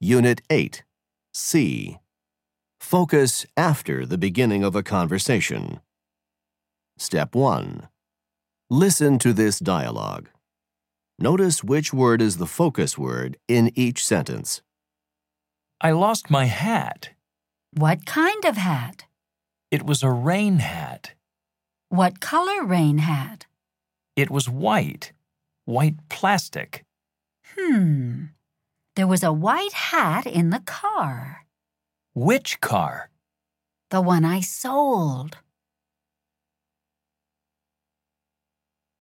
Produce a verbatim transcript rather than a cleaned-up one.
Unit eight, C. Focus after the beginning of a conversation. Step one. Listen to this dialogue. Notice which word is the focus word in each sentence. I lost my hat. What kind of hat? It was a rain hat. What color rain hat? It was white. White plastic. Hmm. There was a white hat in the car. Which car? The one I sold.